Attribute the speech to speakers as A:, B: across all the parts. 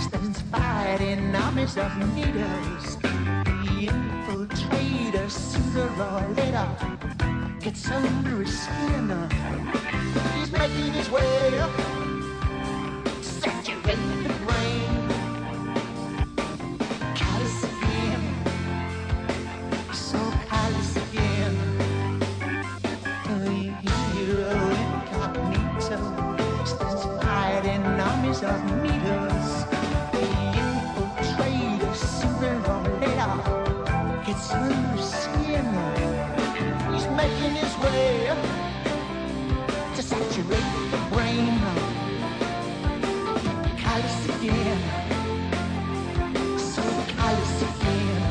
A: stands fighting armies of needles. The infiltrator, sooner or later, gets under his skin. He's making his way up, saturating the brain. Callous again, so callous again. The hero incognito stands fighting armies of needles. The infiltrator, sooner or later, gets under his skin. He's making his way up to saturate the brain. Callous again, so callous again.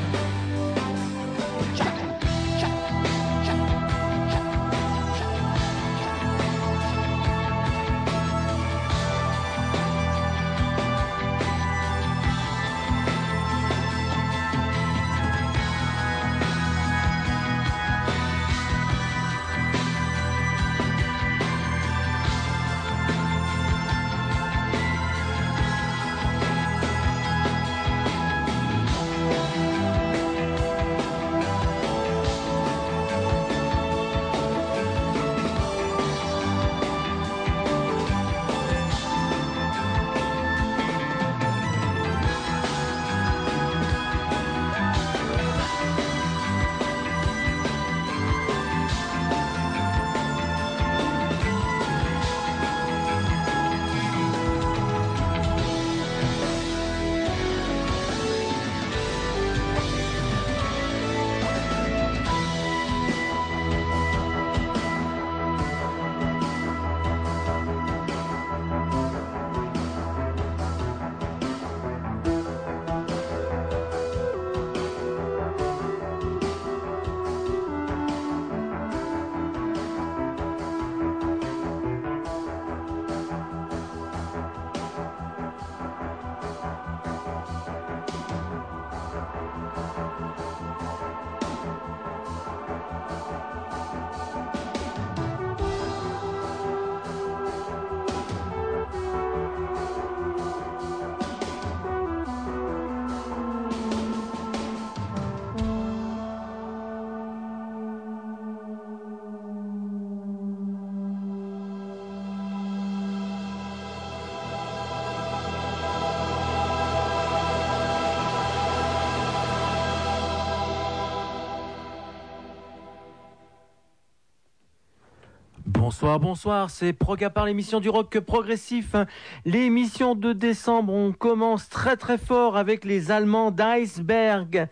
B: Bonsoir, c'est Prog-A-Part, l'émission du rock progressif. L'émission de décembre, on commence très très fort avec les Allemands d'Iceberg.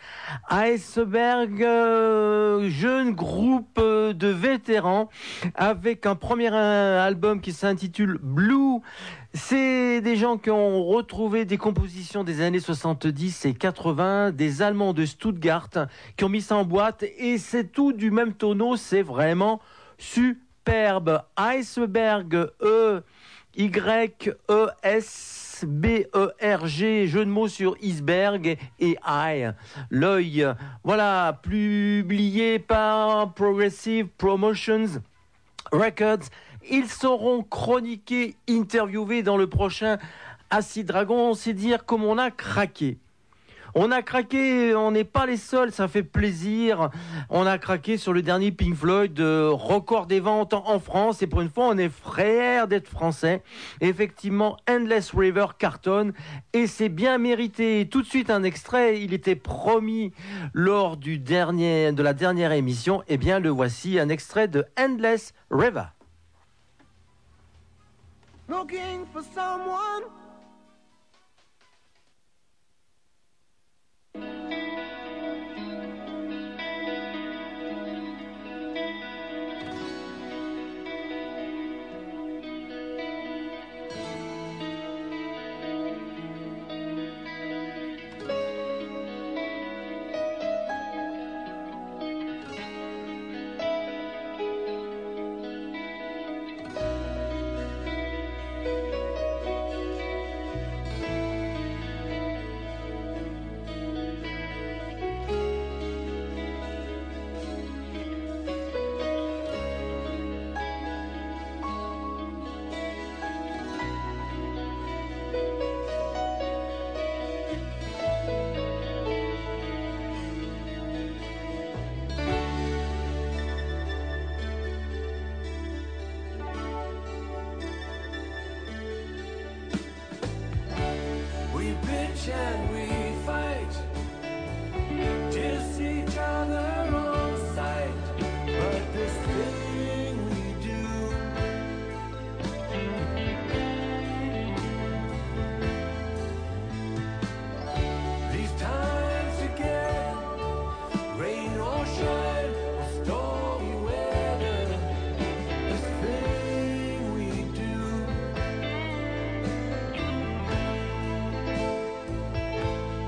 B: Iceberg, jeune groupe de vétérans, avec un premier album qui s'intitule Blue. C'est des gens qui ont retrouvé des compositions des années 70 et 80, des Allemands de Stuttgart, qui ont mis ça en boîte, et c'est tout du même tonneau, c'est vraiment superbe. Iceberg, E-Y-E-S-B-E-R-G, jeu de mots sur iceberg et eye, l'œil. Voilà, publié par Progressive Promotions Records. Ils seront chroniqués, interviewés dans le prochain Acid Dragon. C'est dire comme on a craqué. On a craqué, on n'est pas les seuls, ça fait plaisir. On a craqué sur le dernier Pink Floyd, record des ventes en France. Et pour une fois, on est fiers d'être français. Effectivement, Endless River cartonne et c'est bien mérité. Tout de suite, un extrait, il était promis lors de la dernière émission. Eh bien, le voici, un extrait de Endless River.
C: Looking for someone.
D: preach and we fight, diss each other on sight. But this thing we do, these times together, rain or shine or stormy weather, this thing we do.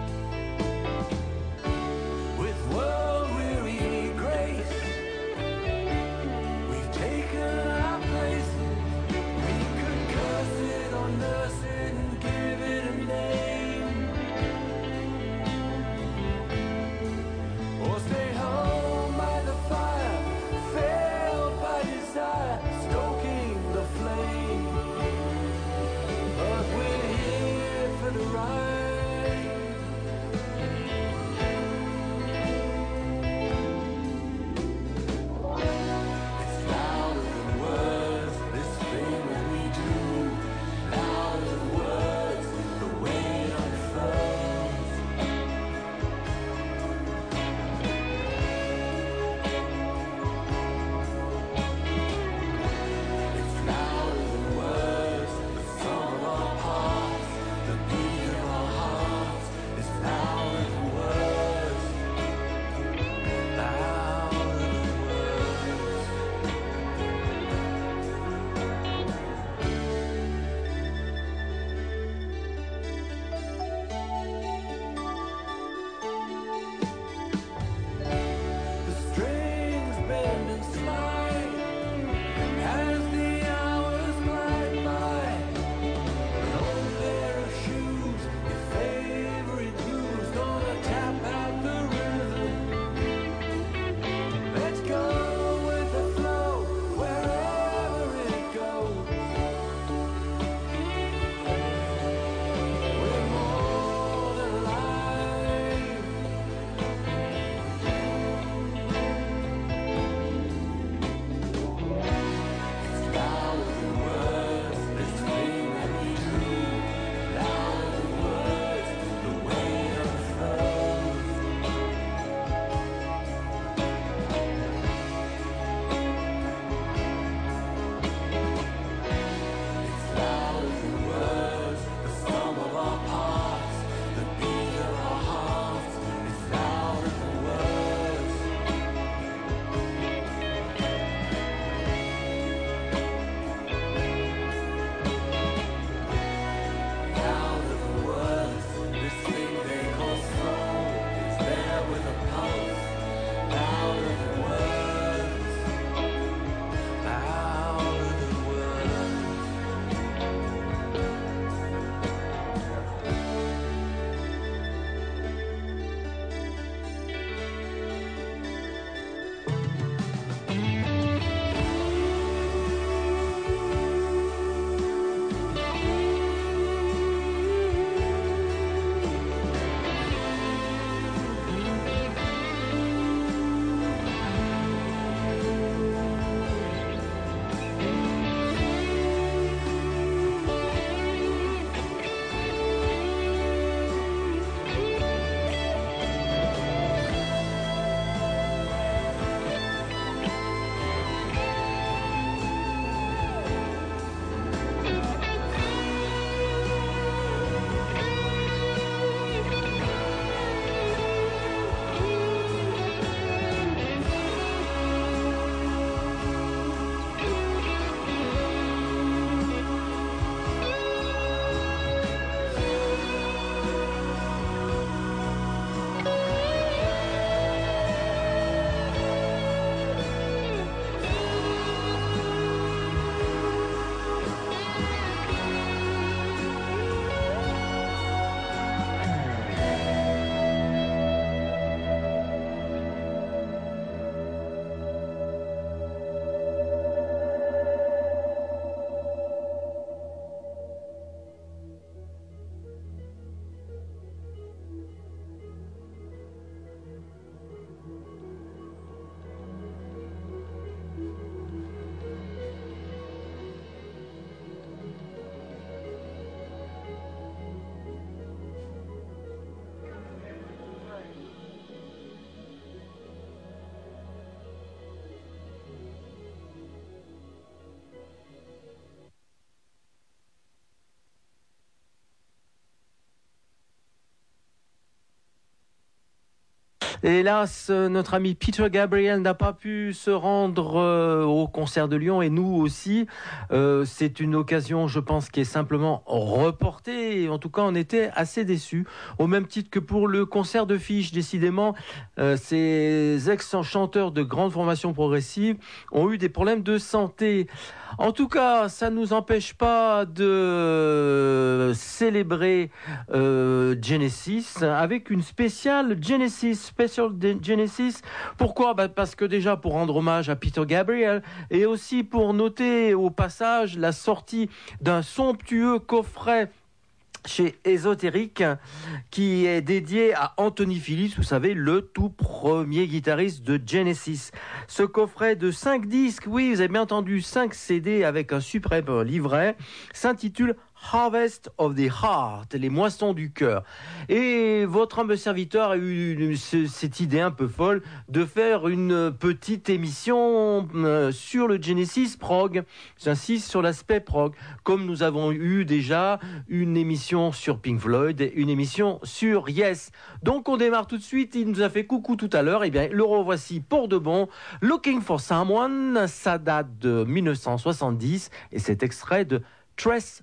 B: Hélas, notre ami Peter Gabriel n'a pas pu se rendre au concert de Lyon et nous aussi. C'est une occasion, je pense, qui est simplement reportée. En tout cas, on était assez déçus. Au même titre que pour le concert de Fish, décidément, ces ex-chanteurs de grande formation progressive ont eu des problèmes de santé. En tout cas, ça ne nous empêche pas de célébrer Genesis avec une spéciale Genesis, Special Genesis. Pourquoi ? Parce que déjà pour rendre hommage à Peter Gabriel et aussi pour noter au passage la sortie d'un somptueux coffret chez Ésotérique, qui est dédié à Anthony Phillips, vous savez, le tout premier guitariste de Genesis. Ce coffret de 5 disques, oui, vous avez bien entendu, 5 CD avec un superbe livret, s'intitule Harvest of the Heart, les moissons du cœur. Et votre humble serviteur a eu cette idée un peu folle de faire une petite émission sur le Genesis prog. J'insiste sur l'aspect prog, comme nous avons eu déjà une émission sur Pink Floyd et une émission sur Yes. Donc on démarre tout de suite. Il nous a fait coucou tout à l'heure. Eh bien, le revoici pour de bon. Looking for Someone, ça date de 1970 et c'est extrait de Trespass.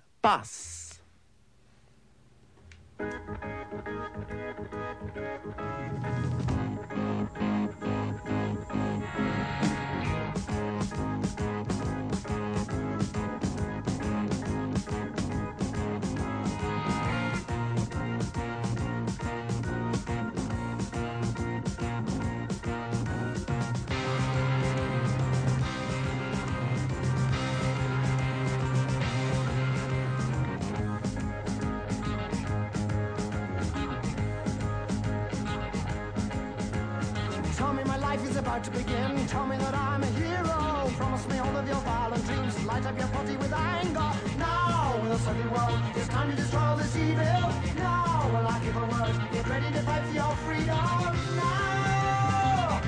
C: Tell me my life is about to begin. Tell me that I'm a hero. Promise me all of your violent dreams. Light up your body with anger. Now, in the sunny world, it's time to destroy this evil. Now, when I give a word, get ready to fight for your freedom. Now!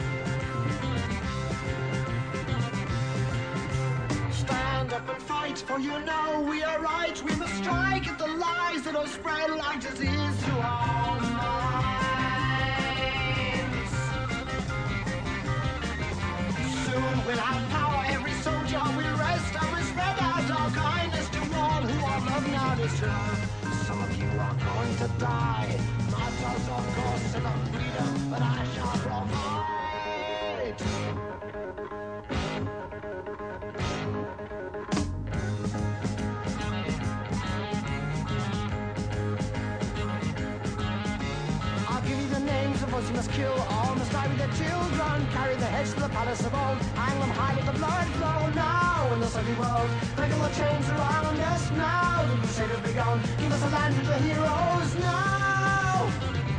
C: Stand up and fight, for you know we are right. We must strike at the lies that are spread like disease to our minds. Soon we'll have power, every soldier will rest, and we spread out our kindness to all who our love now deserve. Some of you are going to die, martyrs of course to the freedom that I shall provide. I'll give you the names of those you must kill. All must die with their children. Carry the heads to the palace of old. Hang them high, let the blood flow. Now in the sunny world, break all the chains around us. Now the crusade has begun. Give us a land of the heroes now.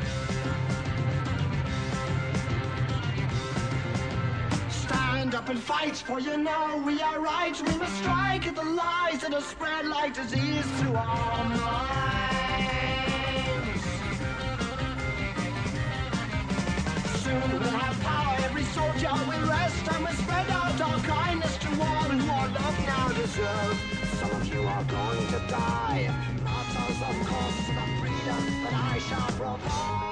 C: Stand up and fight, for you know we are right. We must strike at the lies that are spread like disease through our minds. Soon we'll have power, every soldier will rest, and we'll spread out our kindness to all who our love now deserve. Some of you are going to die, martyrs of course to the freedom that I shall provide.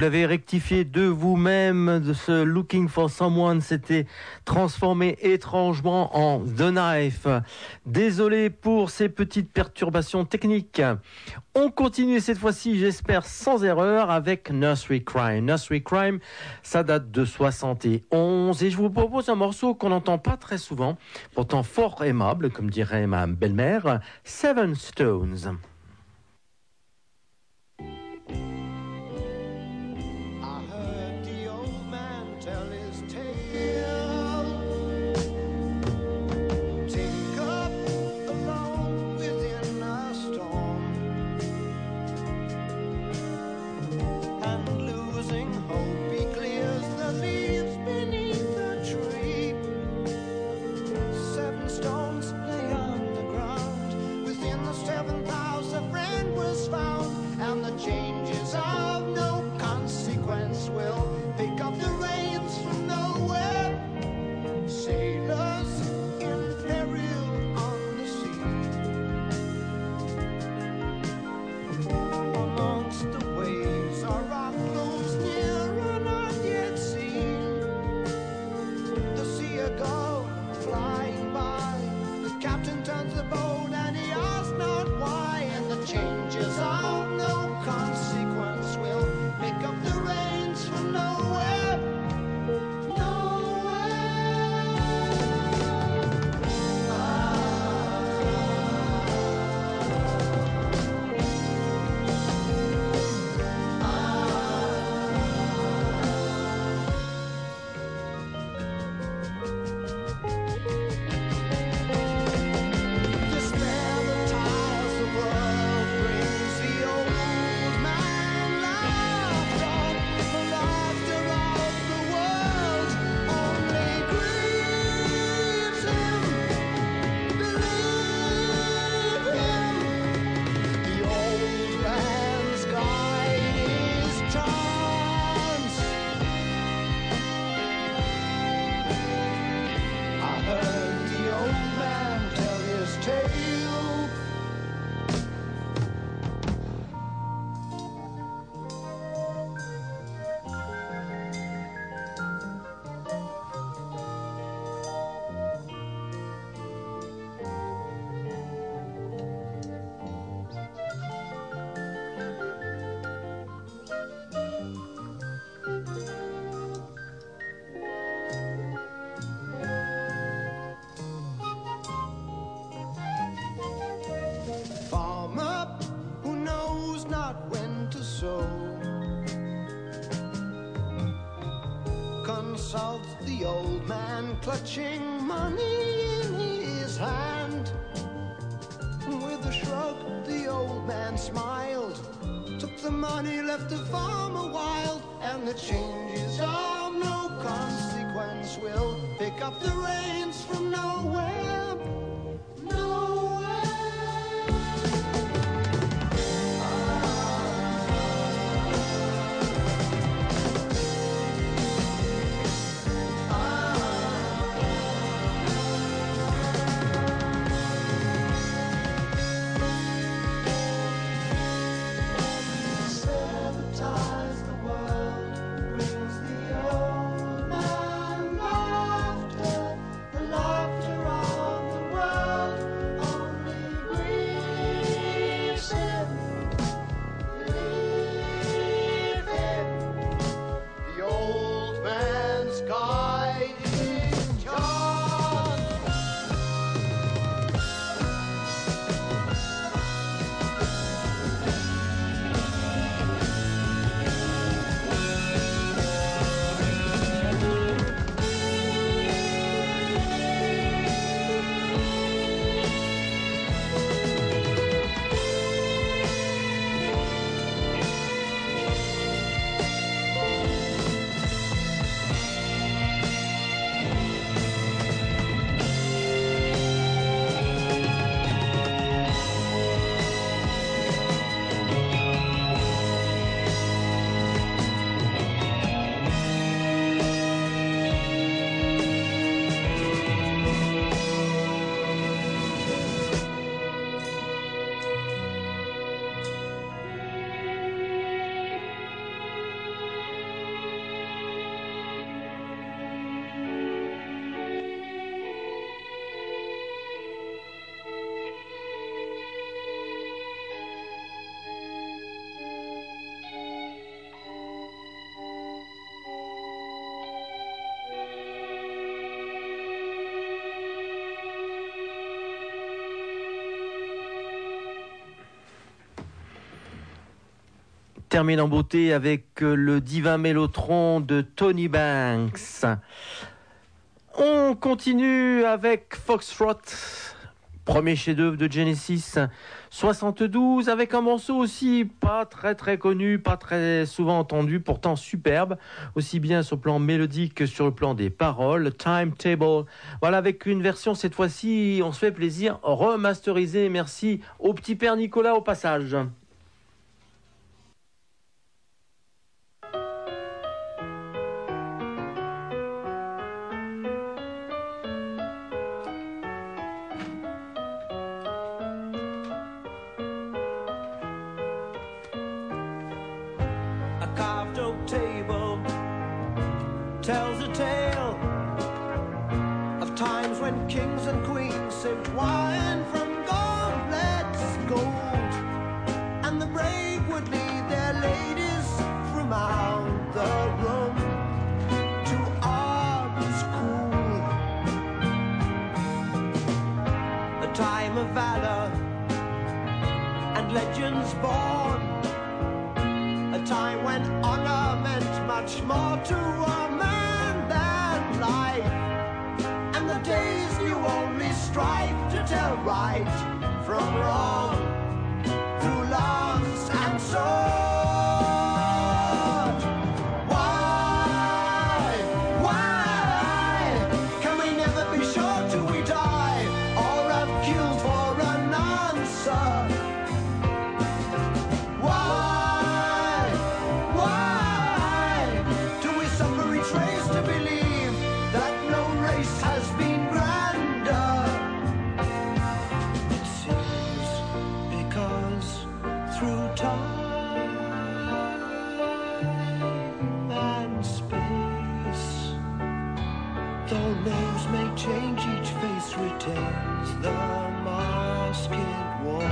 B: l'avez rectifié de vous-même, de ce Looking for Someone s'était transformé étrangement en The Knife. Désolé pour ces petites perturbations techniques. On continue cette fois-ci, j'espère, sans erreur avec Nursery Crime. Nursery Crime, ça date de 71 et je vous propose un morceau qu'on n'entend pas très souvent, pourtant fort aimable, comme dirait ma belle-mère, Seven Stones.
C: Consults the old man, clutching money in his hand. With a shrug, the old man smiled, took the money, left the farmer wild, and the changes of no consequence will pick up the reins from nowhere. Nowhere.
D: Sabotage the world, brings the old man laughter, the laughter of
B: termine en beauté avec le divin mélotron de Tony Banks. On continue avec Foxtrot, premier chef-d'œuvre de Genesis 72, avec un morceau aussi pas très très connu, pas très souvent entendu, pourtant superbe, aussi bien sur le plan mélodique que sur le plan des paroles, Timetable. Voilà, avec une version cette fois-ci, on se fait plaisir, remasterisée. Merci au petit père Nicolas au passage.
C: Tells a tale of times when kings and queens sipped wine from goblets gold, and the brave would lead their ladies from out the room to art school. A time of valor and legends born, a time when honor meant much more to a man than life, and the days knew only strife to tell right from wrong through lance and sword. Why can we never be sure till we die, or have killed for an answer? Change, each face retains the masked wall.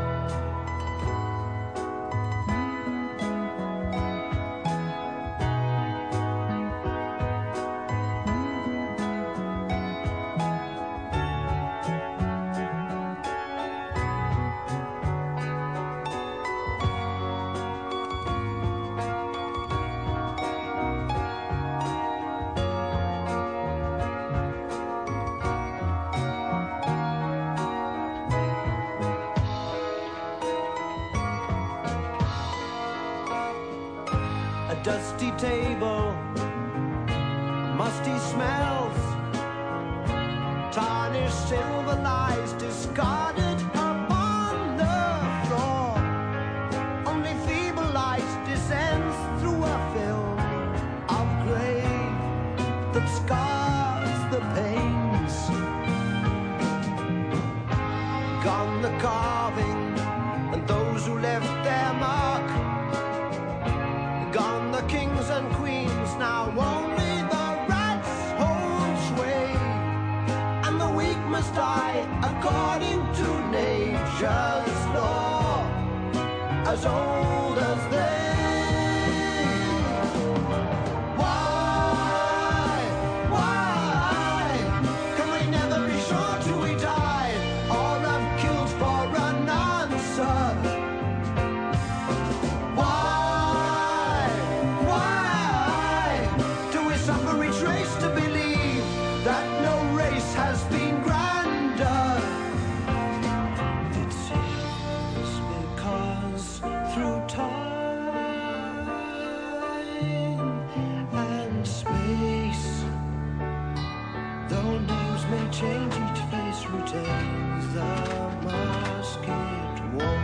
C: Dusty table, musty smells, tarnished silver lies discarded upon the floor. Only feeble light descends through a film of grey that scars the pains. Gone the carving and those who left their mark. Gone the kings and queens, now only the rats hold sway, and the weak must die according to nature's law, as old as they. Why can we never be sure till we die, or have killed for an answer? To believe that no race has been grander. It seems because through time and space, though names may change, each face retains the masked wall.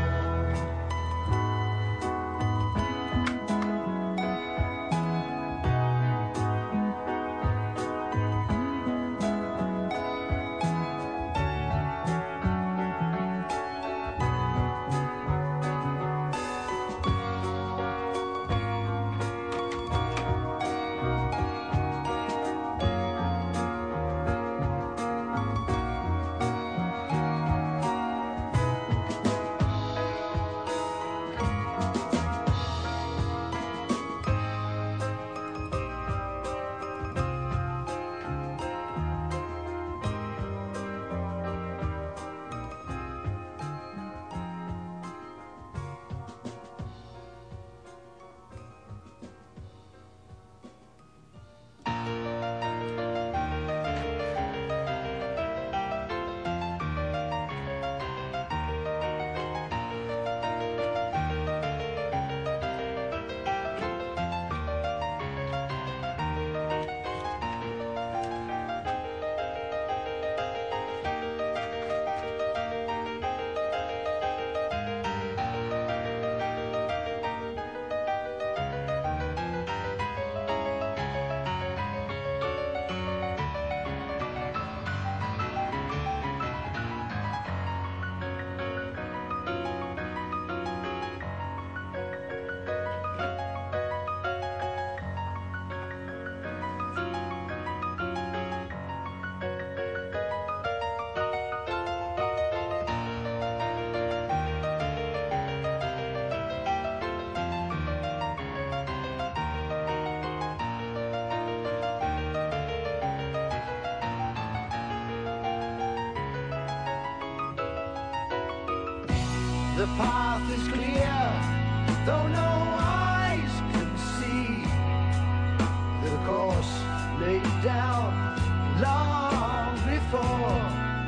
C: The path is clear, though no eyes can see. The course laid down long before.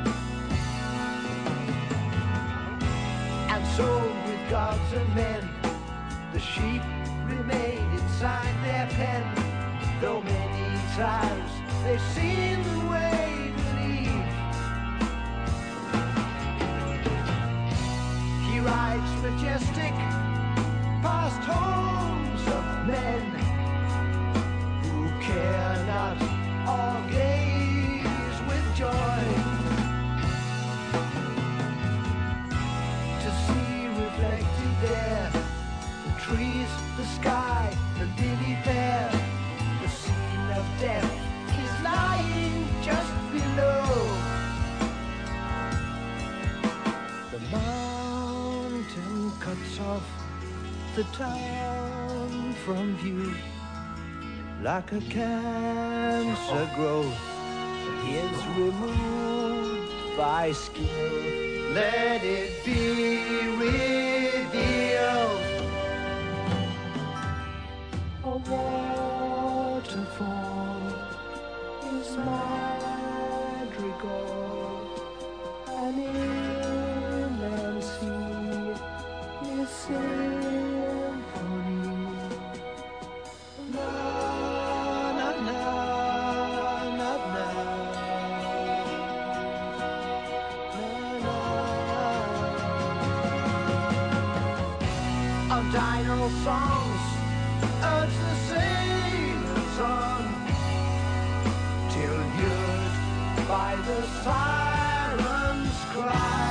C: And so with gods and men, the sheep remain inside their pen. Though many times they've seen the way to leave. He rides majestic past homes of men who care not or gaze with joy to see reflected there the trees, the sky, the lily fair. The scene of death is lying just below. The mountain cuts off the town from view like a cancer growth is removed by skill. Let it be revealed. A waterfall is madrigal, an inland sea is symphony. Na na na na na na na. Of dino songs urge the sailors on till lured by the siren's cry.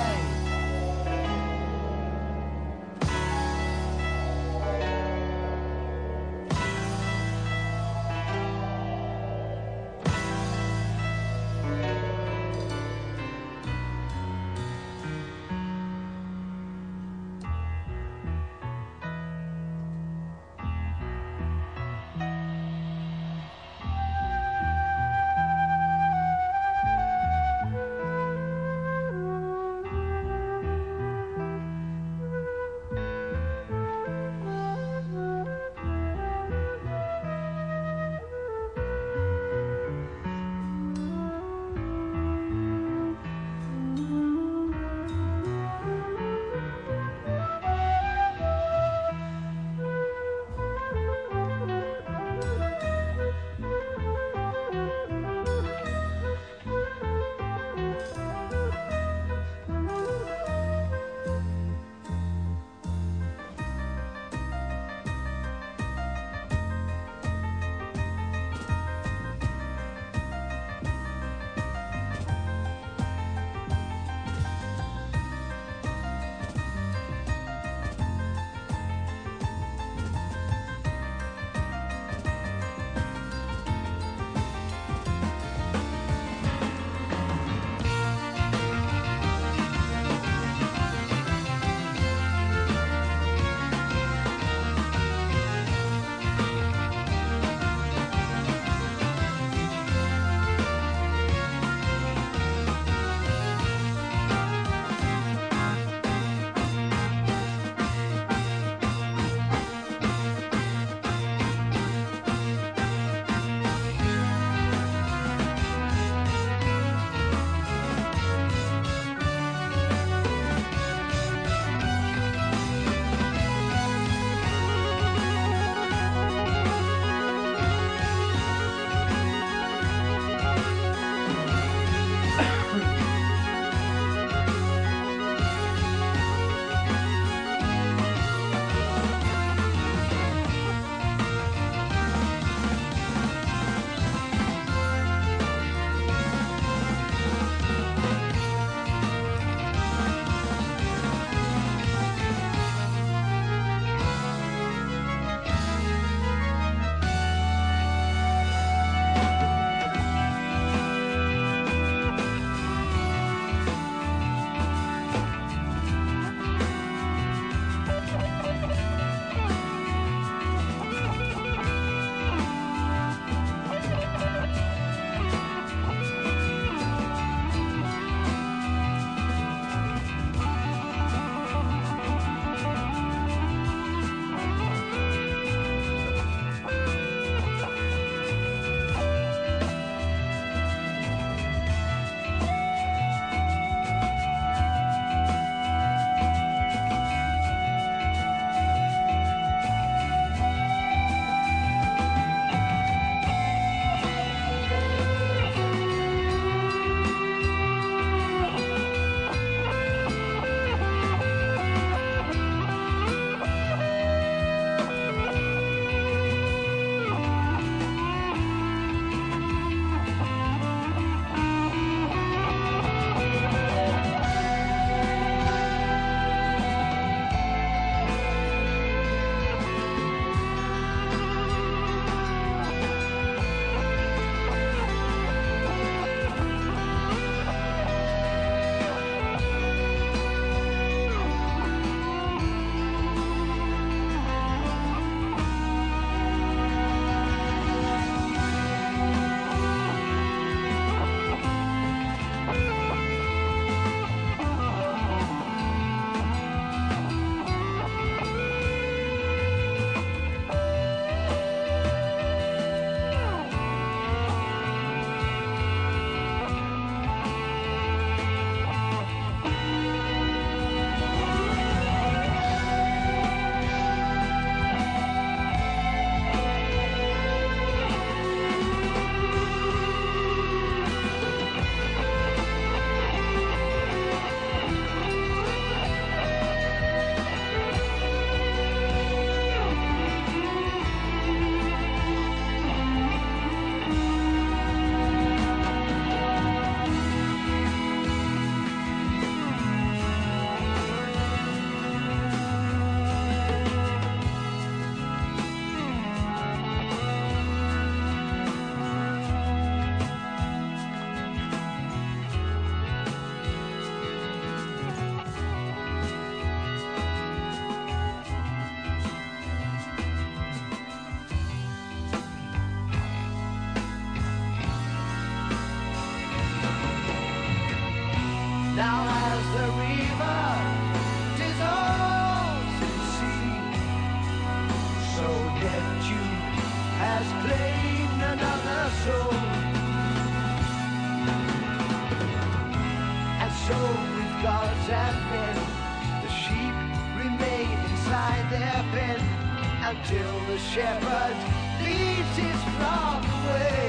C: gods and men. The sheep remain inside their pen until the shepherd leads his flock away.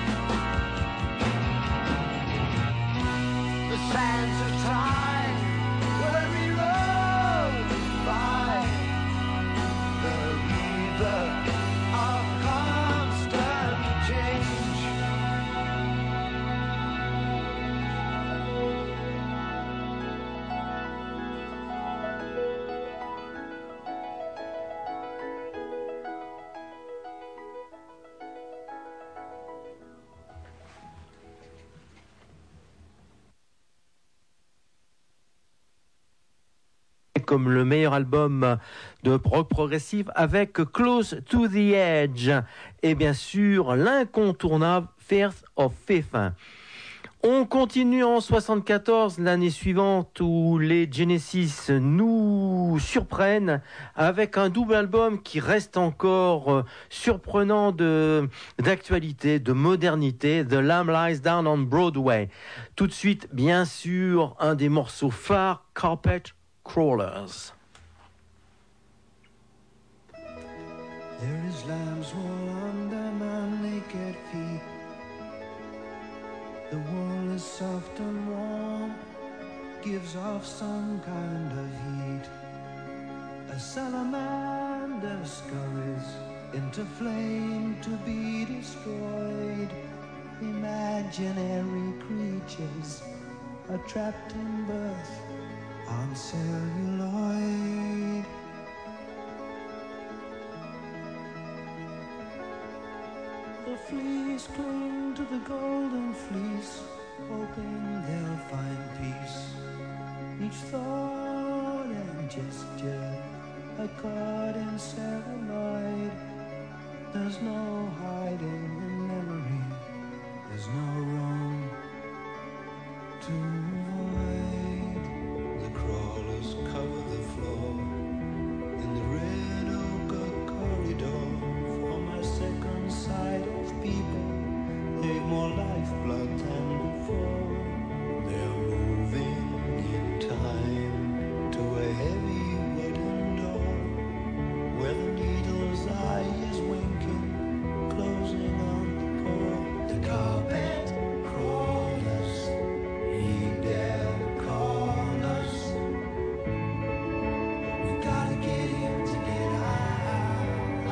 C: The sands of time where we rode by the river of constant change.
B: Comme le meilleur album de rock progressif avec Close to the Edge et bien sûr l'incontournable Fears of Faith. On continue en 74, l'année suivante, où les Genesis nous surprennent avec un double album qui reste encore surprenant d'actualité, de modernité, The Lamb Lies Down on Broadway. Tout de suite, bien sûr, un des morceaux phares, Carpet Crawlers.
C: There is lamb's wool under my naked feet. The wool is soft and warm, gives off some kind of heat. A salamander scurries into flame to be destroyed. Imaginary creatures are trapped in birth on celluloid. The fleas cling to the golden fleece, hoping they'll find peace. Each thought and gesture are caught in celluloid. There's no hiding in memory, there's no room to avoid. The crawlers cover the floor in the red ochre corridor. For my second sight of people, they've more lifeblood than before. They're moving in time to a heavy wooden door, where the needle's eye is winking, closing on the core. The carpet crawlers, heed their callers. We gotta get in to get out.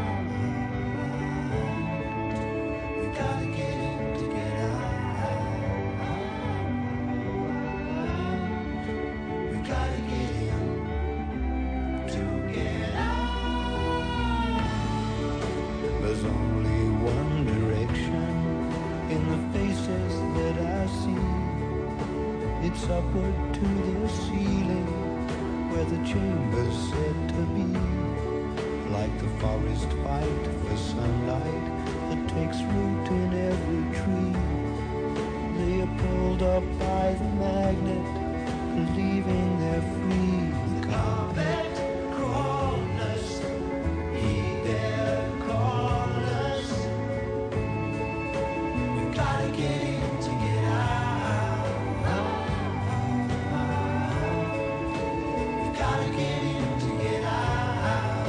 C: We gotta get in to get out. We gotta get in to get out. There's only one direction in the faces that I see. It's upward to the ceiling, where the chamber's said to be. Like the forest fight for sunlight that takes root in every tree. They are pulled up by the magnet, believing they're free. The carpet crawlers, heed their callers. We gotta get in to get out. We gotta get in to get out.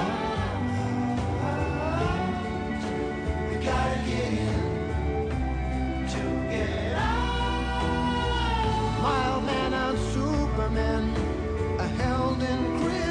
C: We gotta get in to get out. Mild man and Superman are held in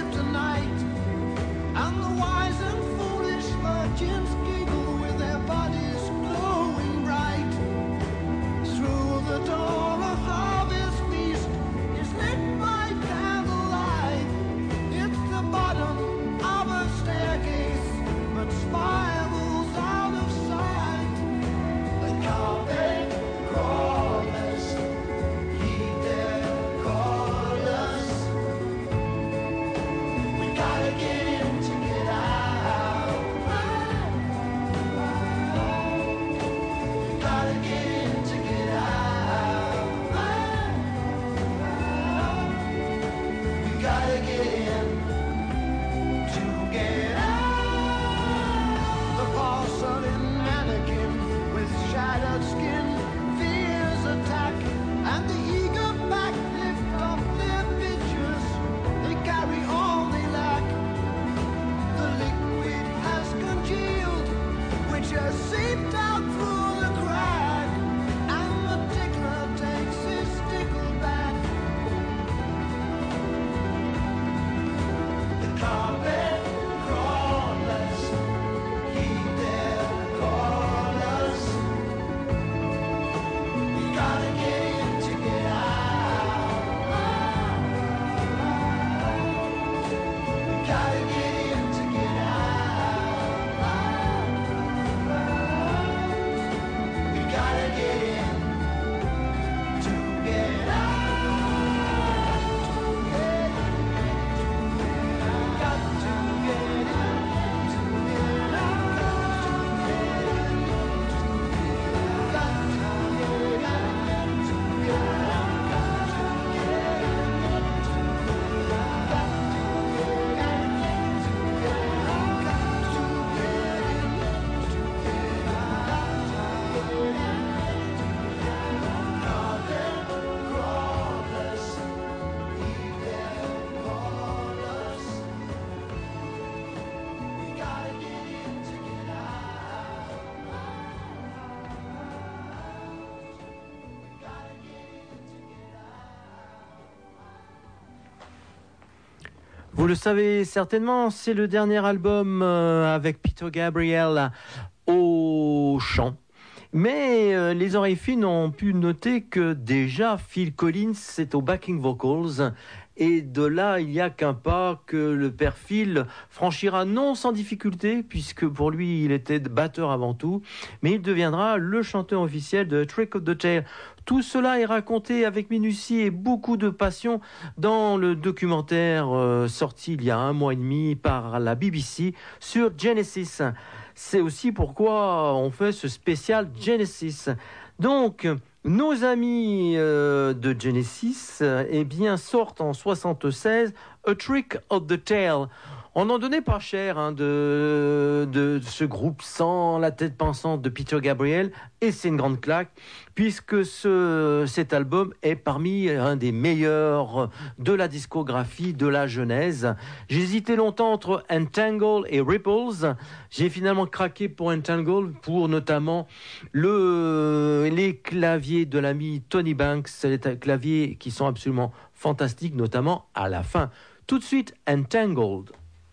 B: Vous le savez certainement, c'est le dernier album avec Peter Gabriel au chant. Mais les oreilles fines ont pu noter que déjà Phil Collins est au backing vocals. Et de là, il n'y a qu'un pas que le père Phil franchira non sans difficulté, puisque pour lui, il était batteur avant tout, mais il deviendra le chanteur officiel de Trick of the Tail. Tout cela est raconté avec minutie et beaucoup de passion dans le documentaire sorti il y a 1 mois et demi par la BBC sur Genesis. C'est aussi pourquoi on fait ce spécial Genesis. Donc, nos amis de Genesis eh bien, sortent en 1976 A Trick of the Tail. On n'en donnait pas cher de ce groupe sans la tête pensante de Peter Gabriel, et c'est une grande claque, puisque cet album est parmi un des meilleurs de la discographie de la Genèse. J'hésitais longtemps entre Entangle et Ripples. J'ai finalement craqué pour Entangle, pour notamment les claviers de l'ami Tony Banks, les claviers qui sont absolument fantastiques, notamment à la fin. Tout de suite, Entangled.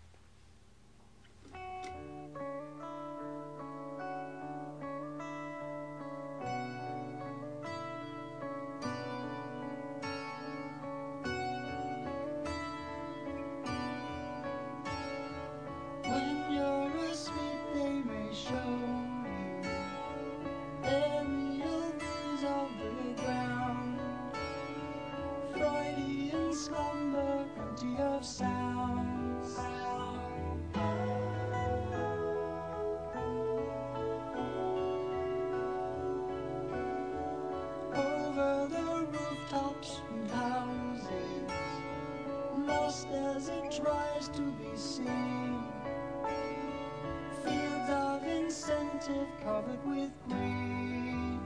C: Covered with green.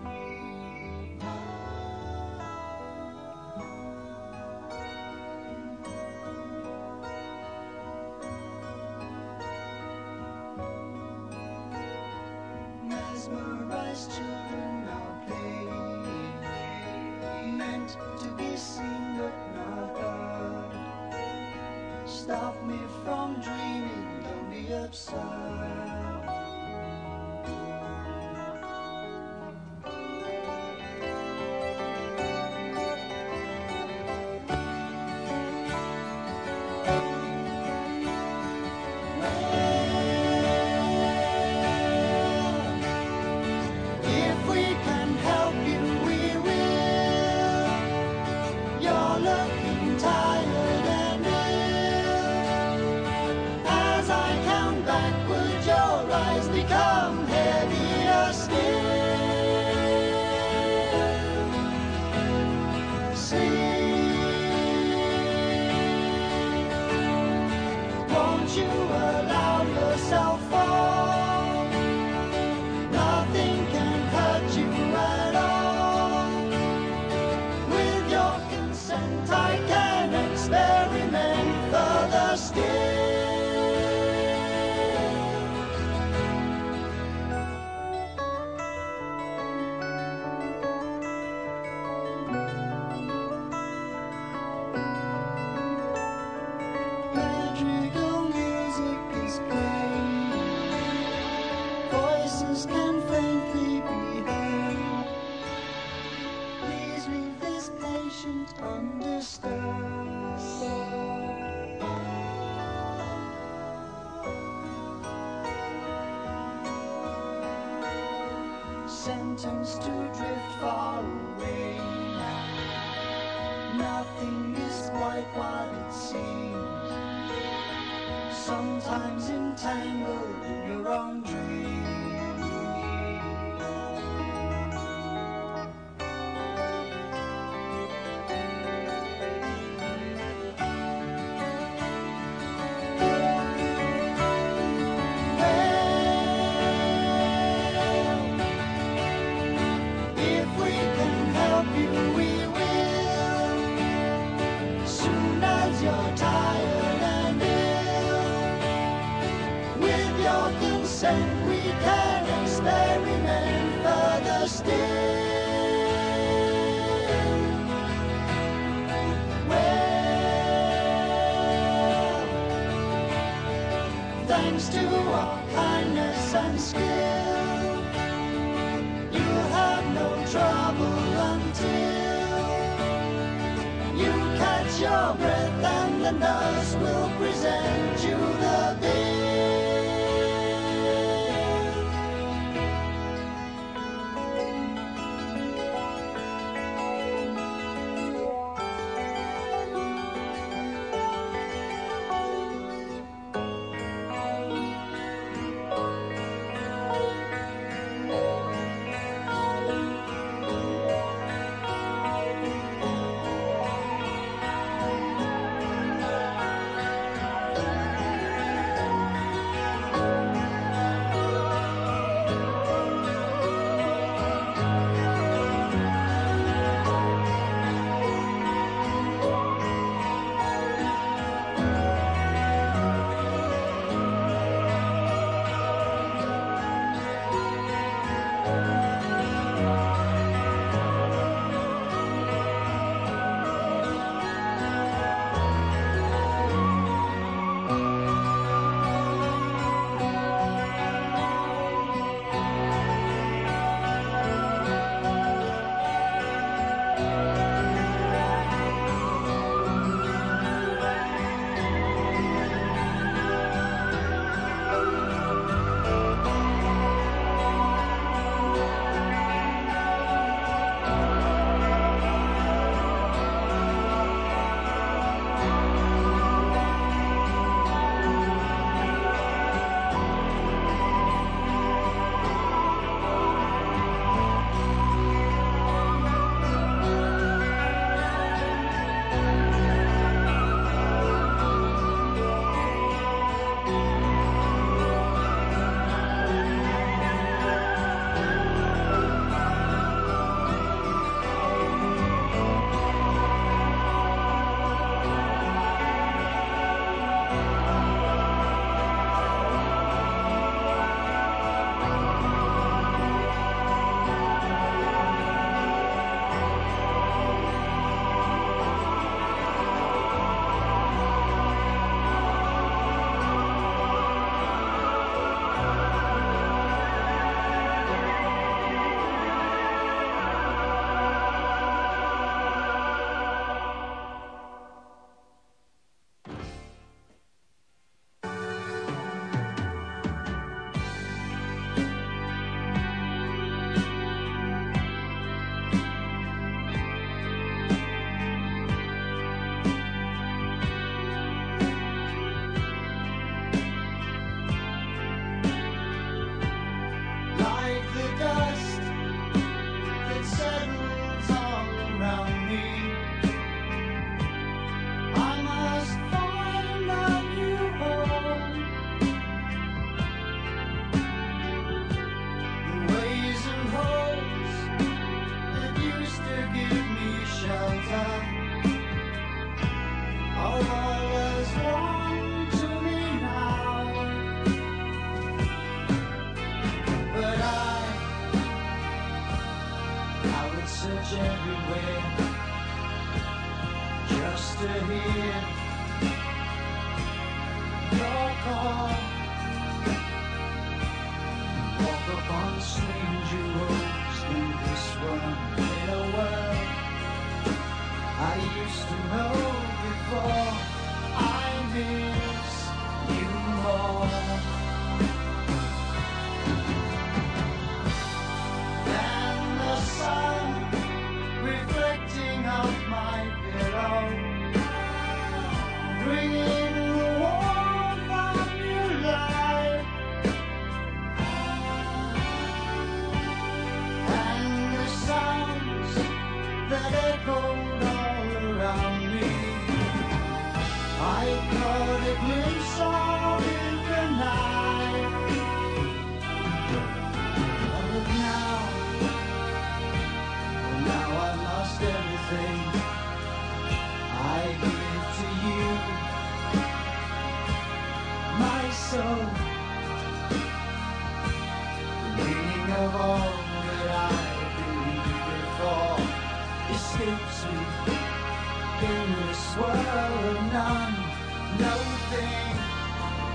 C: Mesmerized children now playing, meant to be seen but not heard. Stop me from dreaming, don't be absurd. Sentenced to drift far away now. Nothing is quite what it seems. Sometimes entangled in your own dreams. We can experiment further still. Well,
A: thanks to all kindness and skill, you'll have no trouble until you catch your breath and the nurse will present you the bill.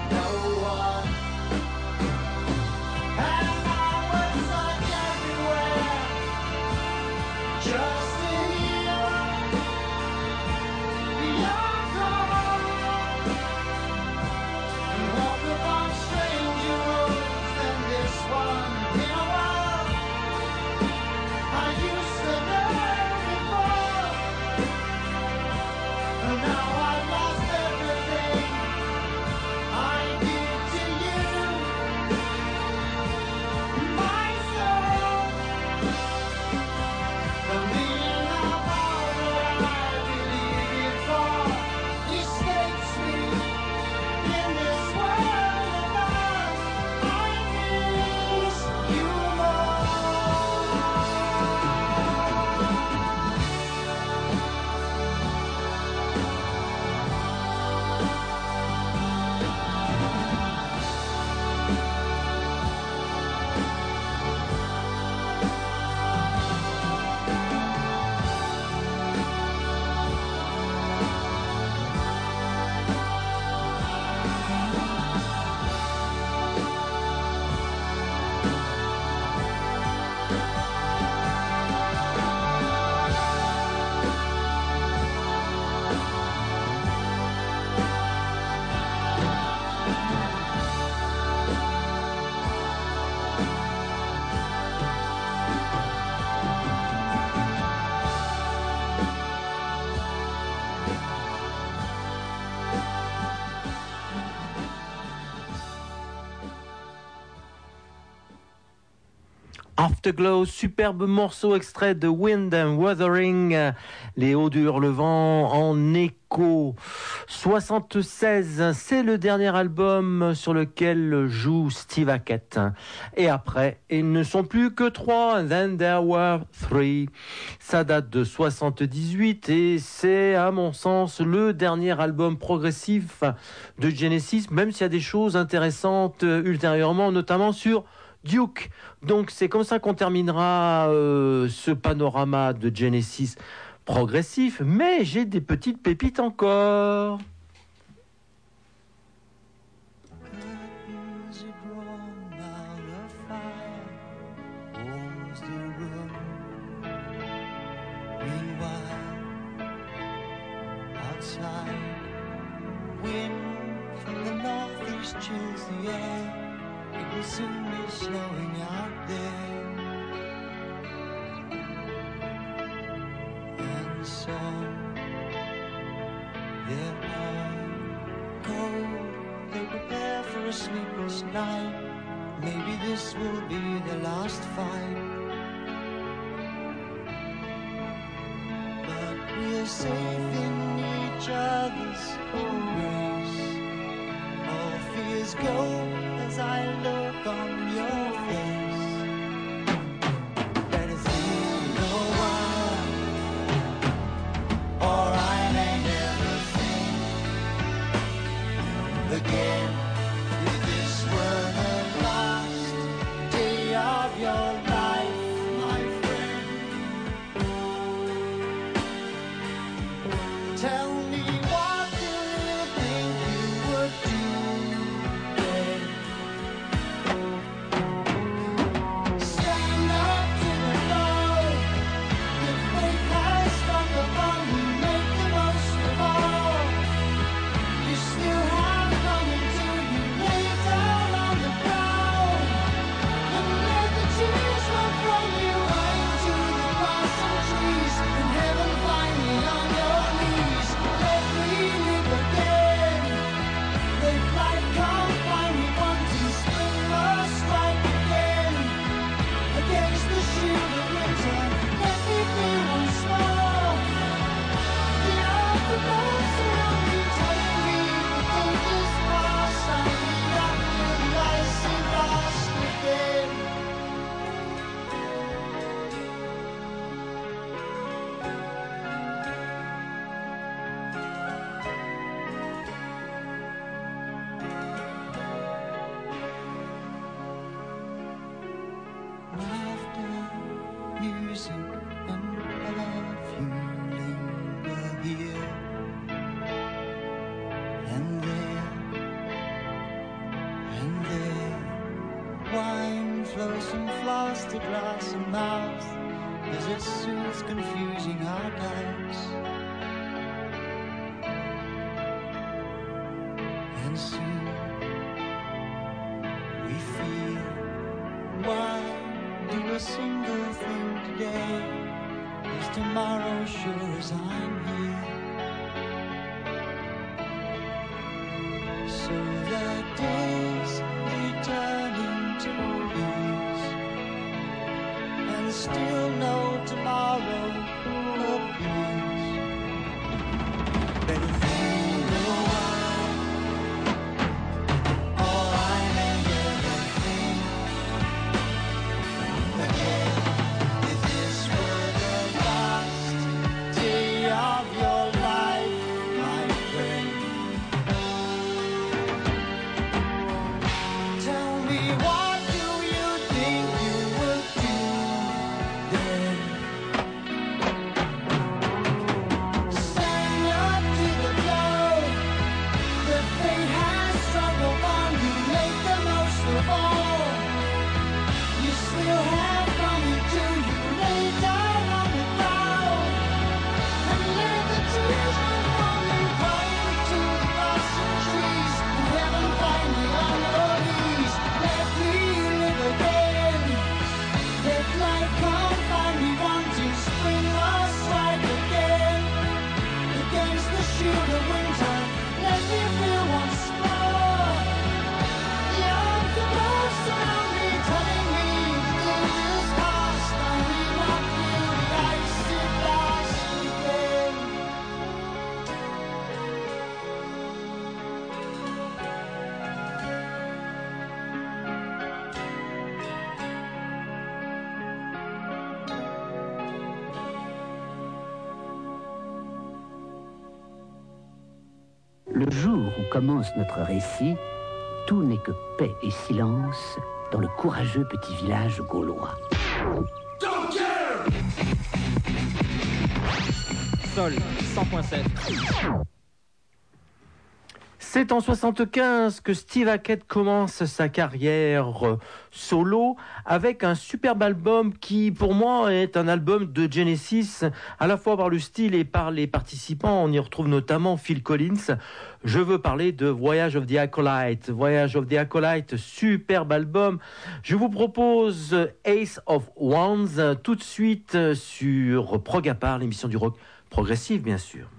D: no one. And I was like everywhere, just to hear your call. We walk upon stranger roads than this one. In a world I used to know before, and now I've lost everything I give to you, my soul. The meaning of all that I believe in for escapes me in this world of ours. I miss you more.
B: Afterglow, superbe morceau extrait de Wind and Wuthering, les hauts du Hurlevent en écho. 76, c'est le dernier album sur lequel joue Steve Hackett. Et après, ils ne sont plus que 3, Then There Were Three. Ça date de 78 et c'est, à mon sens, le dernier album progressif de Genesis, même s'il y a des choses intéressantes ultérieurement, notamment sur Duke. Donc c'est comme ça qu'on terminera ce panorama de Genesis progressif, mais j'ai des petites pépites encore.
D: Curtains are drawn, now the fire warms the room. Meanwhile, outside, wind from the northeast chills the air. It will soon be snowing out there. And so they're all cold. They prepare for a sleepless night. Maybe this will be the last fight. But we're safe in each other's embrace. All fears go as I look on your face. Better think a while, or I may never think again. If this were the last day of your life, my friend, tell me what do you think you would do then?
A: kiss and floss to glass and mouth as it soothes confusing our doubts. And soon we feel, why do a single thing today? Is tomorrow sure as I'm here? So the days they turn into years, and still no tomorrow appears. Better feel a while, or I may never think again. If this were the last day of your life, my friend, tell me, what do you think you would do then? Stand up to the blow that fate has struck upon you. Make the most of all you still have coming to you. Lay down on the ground and let the tears run from you, crying to the grass and trees. In heaven finally on your knees, let me live again. Let life come find me wanting spring or strike again. Against the shield of winter, let me feel once more the arms of love surround me, telling me this is past. I will not feel the icy blast again.
E: Le jour où commence notre récit, tout n'est que paix et silence dans le courageux petit village gaulois.
F: Sol 100.7.
B: C'est en 75 que Steve Hackett commence sa carrière solo avec un superbe album qui, pour moi, est un album de Genesis, à la fois par le style et par les participants. On y retrouve notamment Phil Collins. Je veux parler de Voyage of the Acolyte. Voyage of the Acolyte, superbe album. Je vous propose Ace of Wands tout de suite sur Prog à part, l'émission du rock progressif, bien sûr.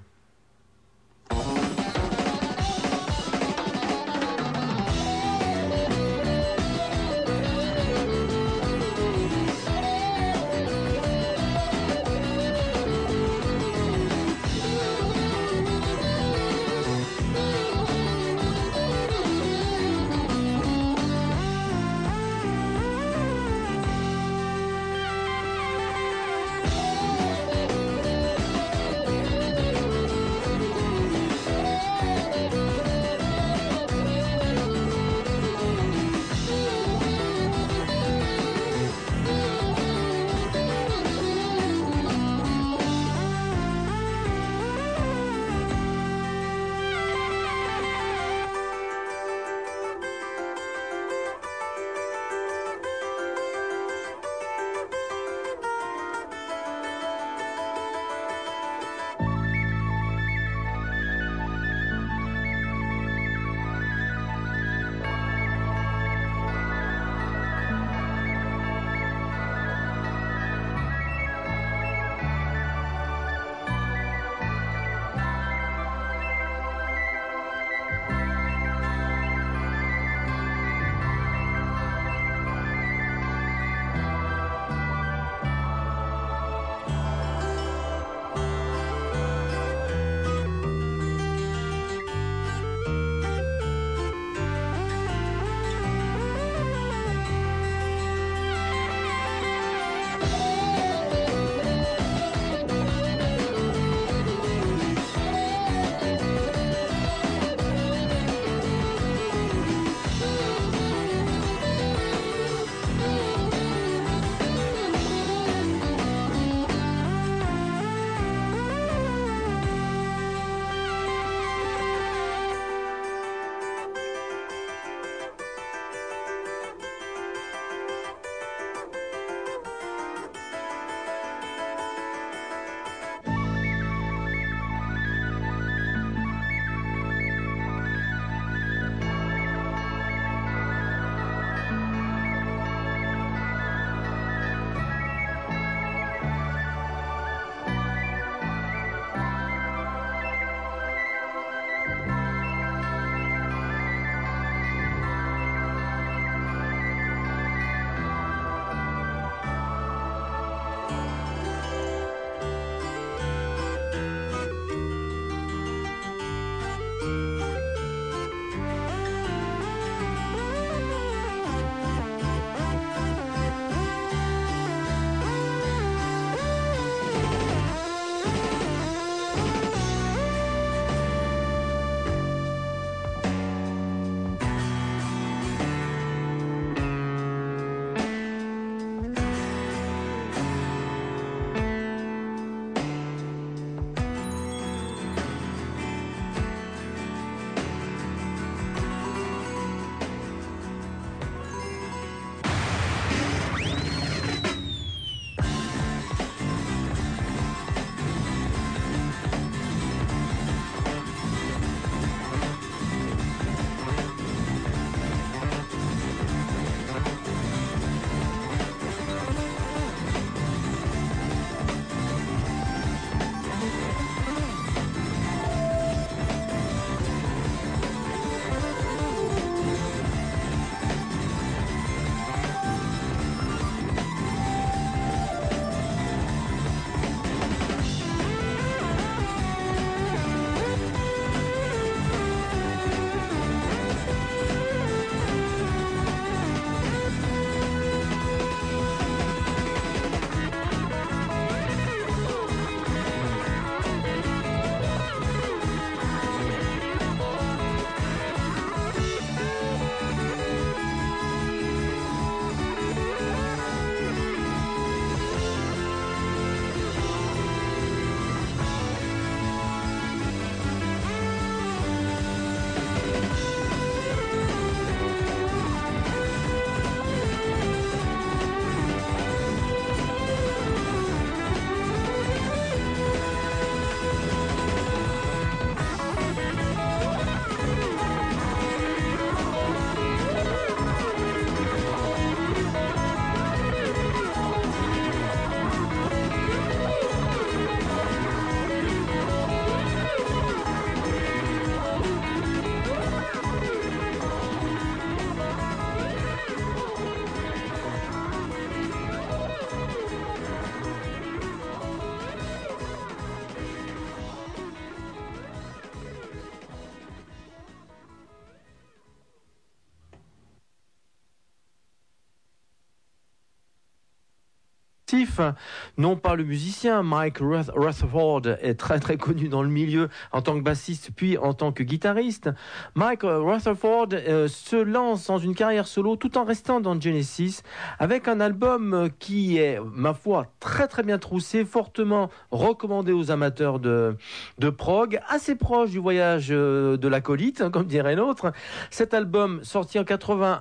B: Non pas le musicien, Mike Rutherford est très très connu dans le milieu en tant que bassiste puis en tant que guitariste. Mike Rutherford se lance dans une carrière solo tout en restant dans Genesis avec un album qui est, ma foi, très très bien troussé, fortement recommandé aux amateurs de prog, assez proche du voyage de l'acolyte, comme dirait l'autre. Cet album, sorti en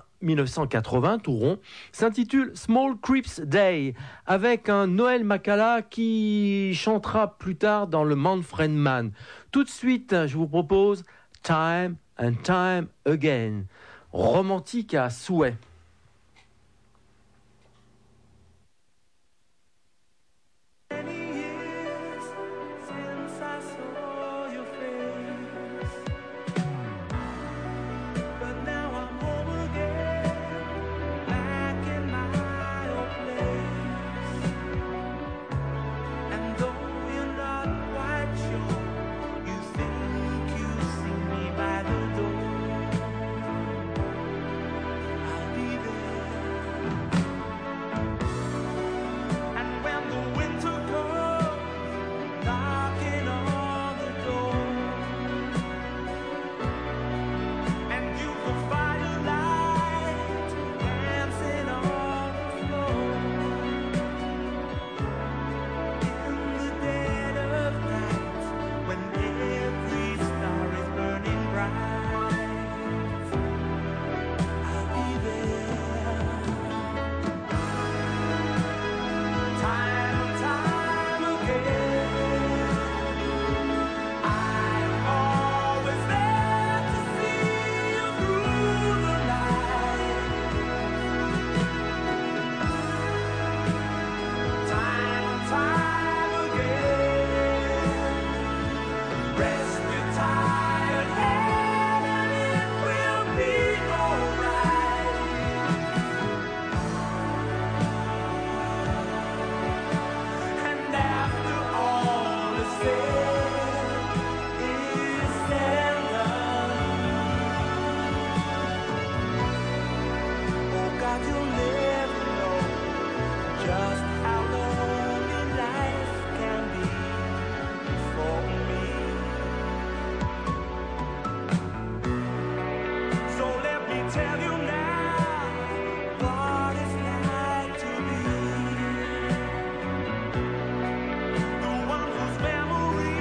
B: 1980, tout rond, s'intitule Small Creeps Day, avec un Noel Makala qui chantera plus tard dans le Manfred Mann. Tout de suite, je vous propose Time and Time Again, romantique à souhait.
G: Memory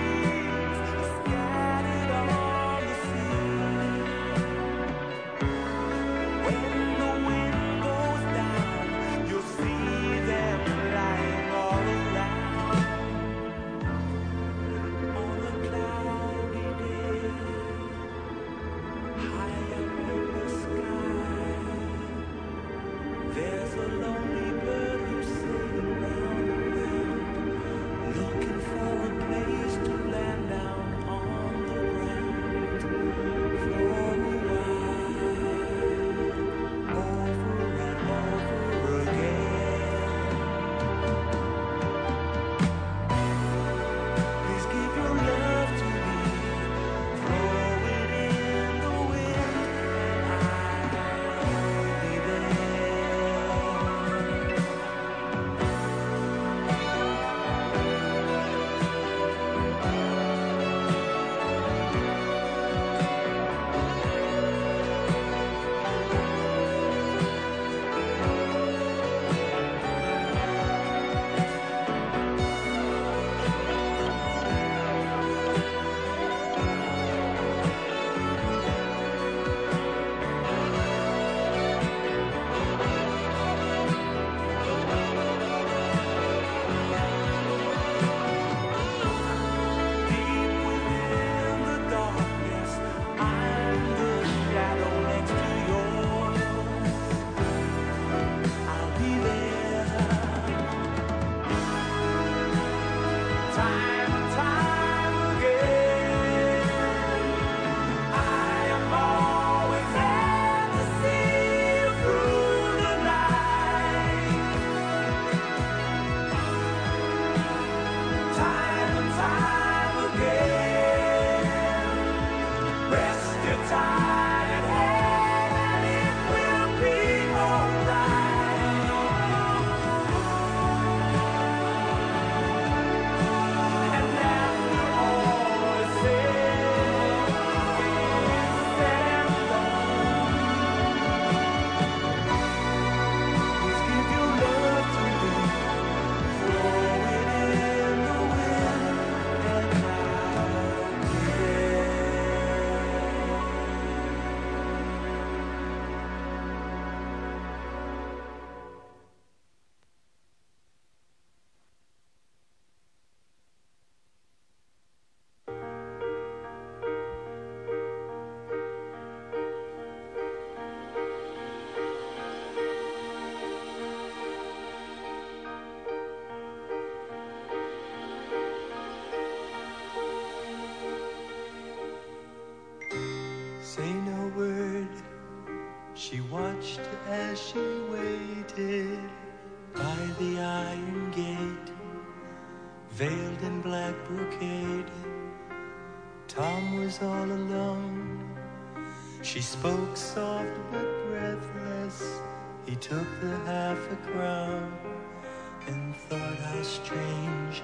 G: was all alone. She spoke soft but breathless. He took the half a crown and thought how strange.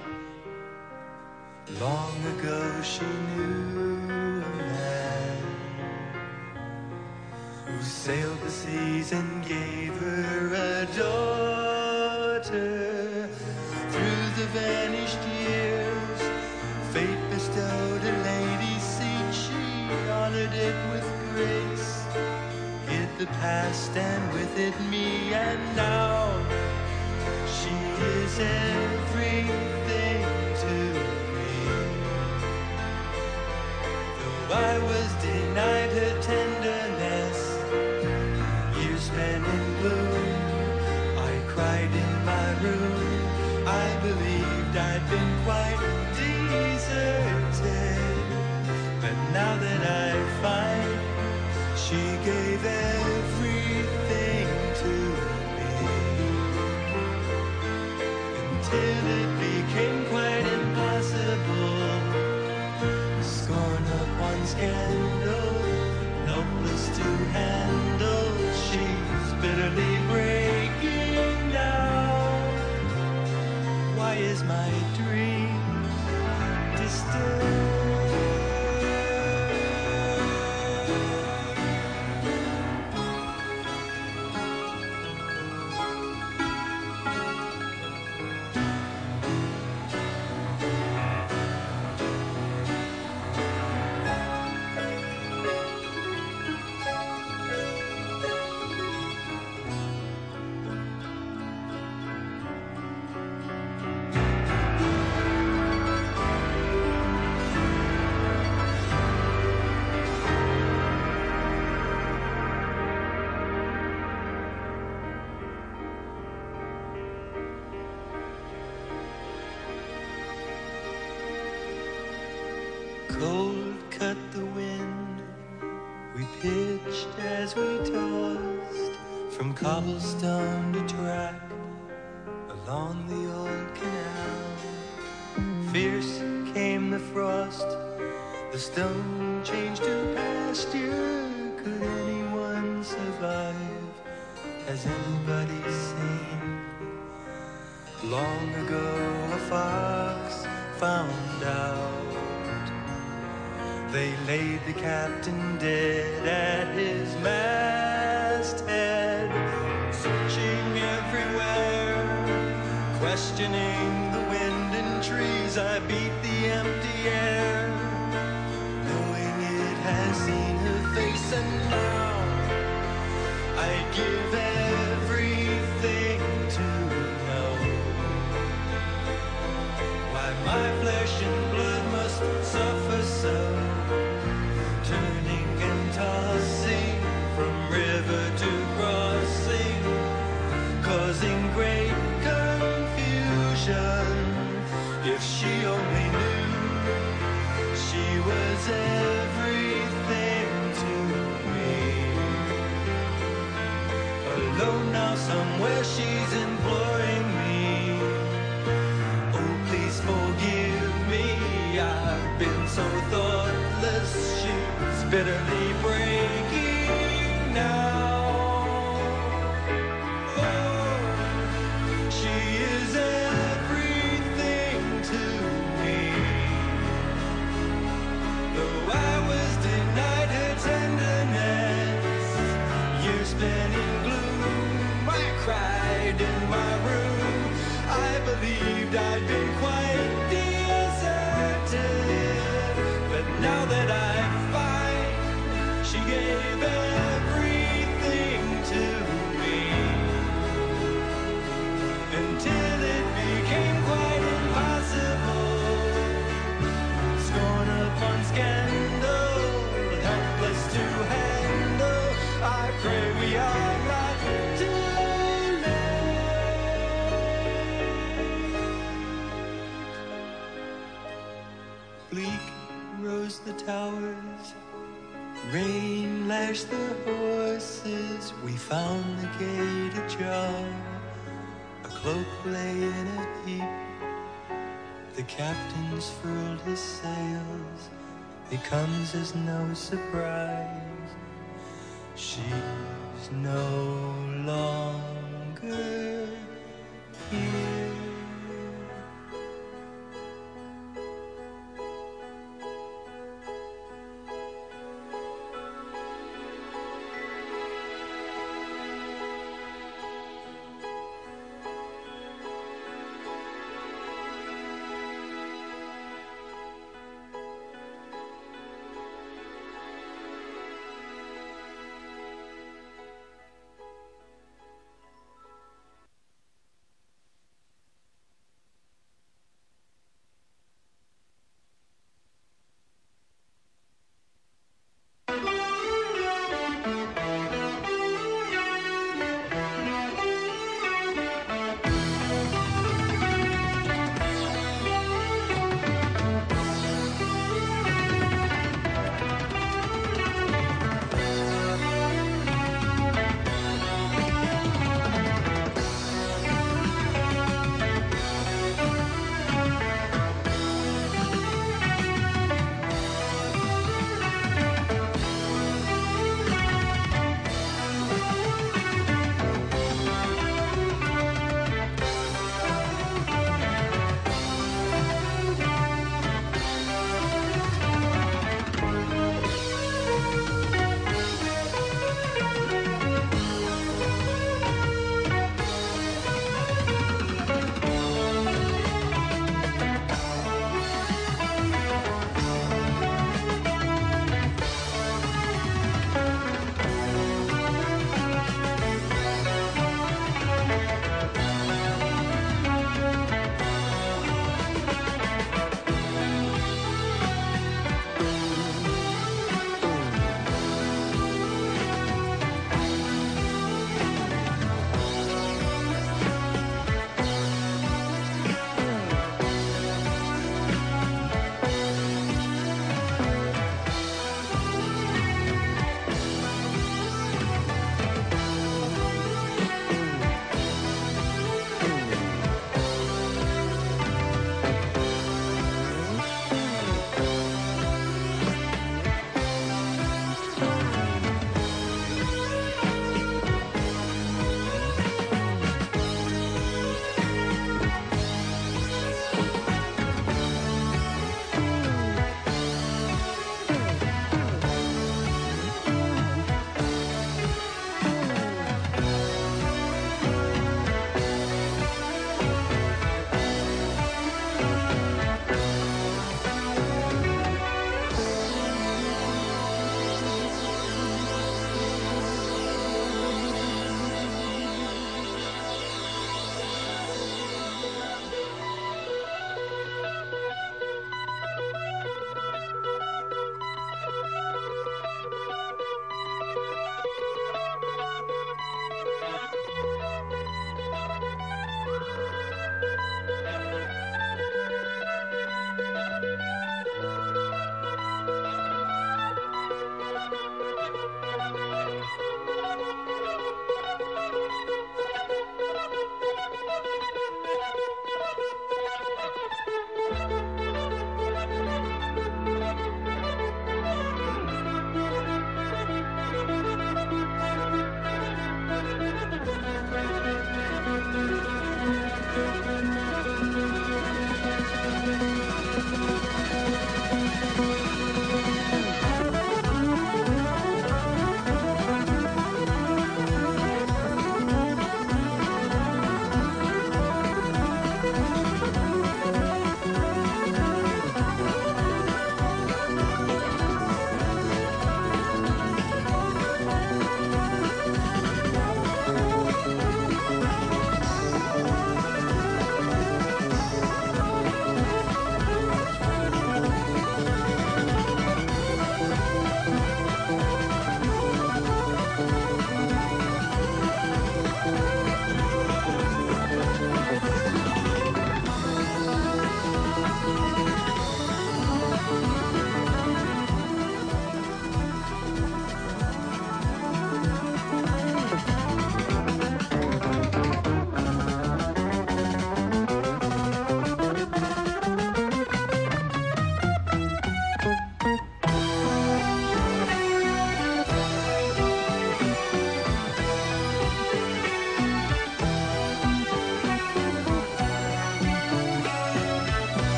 G: Long ago she knew a man who sailed the seas and gave her a daughter. Through the vanished years, fate bestowed a lady's seat. She honored it with grace, hid the past and with it me, and now she is everything to me. Though I was denied her tenderness, years spent in gloom, I cried in my room. I believed I'd been quite deserted, but now that I find she gave everything to me, until it became quite impossible. Scorn upon scandal, helpless to handle, she's bitterly breaking down. Why is my dream disturbed? Cold cut the wind, we pitched as we tossed from cobblestone to track along the old canal. Fierce came the frost, the stone changed to pasture. Could anyone survive? Has anybody seen? Long ago a fox found out. They laid the captain dead at his masthead, searching everywhere, questioning the wind and trees. I beat the empty air, knowing it has seen her face, and now I'd give everything to know why my flesh and blood must suffer so. Turning and tossing from river to crossing, causing great confusion. If she only knew she was everything to me. Alone now somewhere she's imploring me. Oh, please forgive me, I've been so thoughtless. She's bitterly breaking now. Oh, she is everything to me. Though I was denied her tenderness, years spent in gloom, I cried in my room. I believed I'd been quite deserted, but now that I find she gave everything to me, until it became quite impossible. Scorn upon scandal, helpless to handle. I pray we are not too late. Bleak rose the towers, rain lashed the horses. We found the gate ajar, a cloak lay in a heap. The captain's furled his sails, It comes as no surprise. She's no longer here.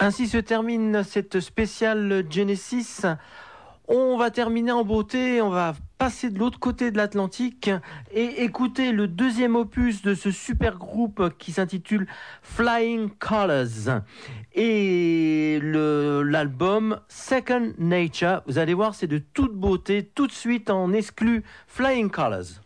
B: Ainsi se termine cette spéciale Genesis. On va terminer en beauté, on va passer de l'autre côté de l'Atlantique et écouter le deuxième opus de ce super groupe qui s'intitule Flying Colors et l'album Second Nature. Vous allez voir, c'est de toute beauté. Tout de suite en exclu Flying Colors.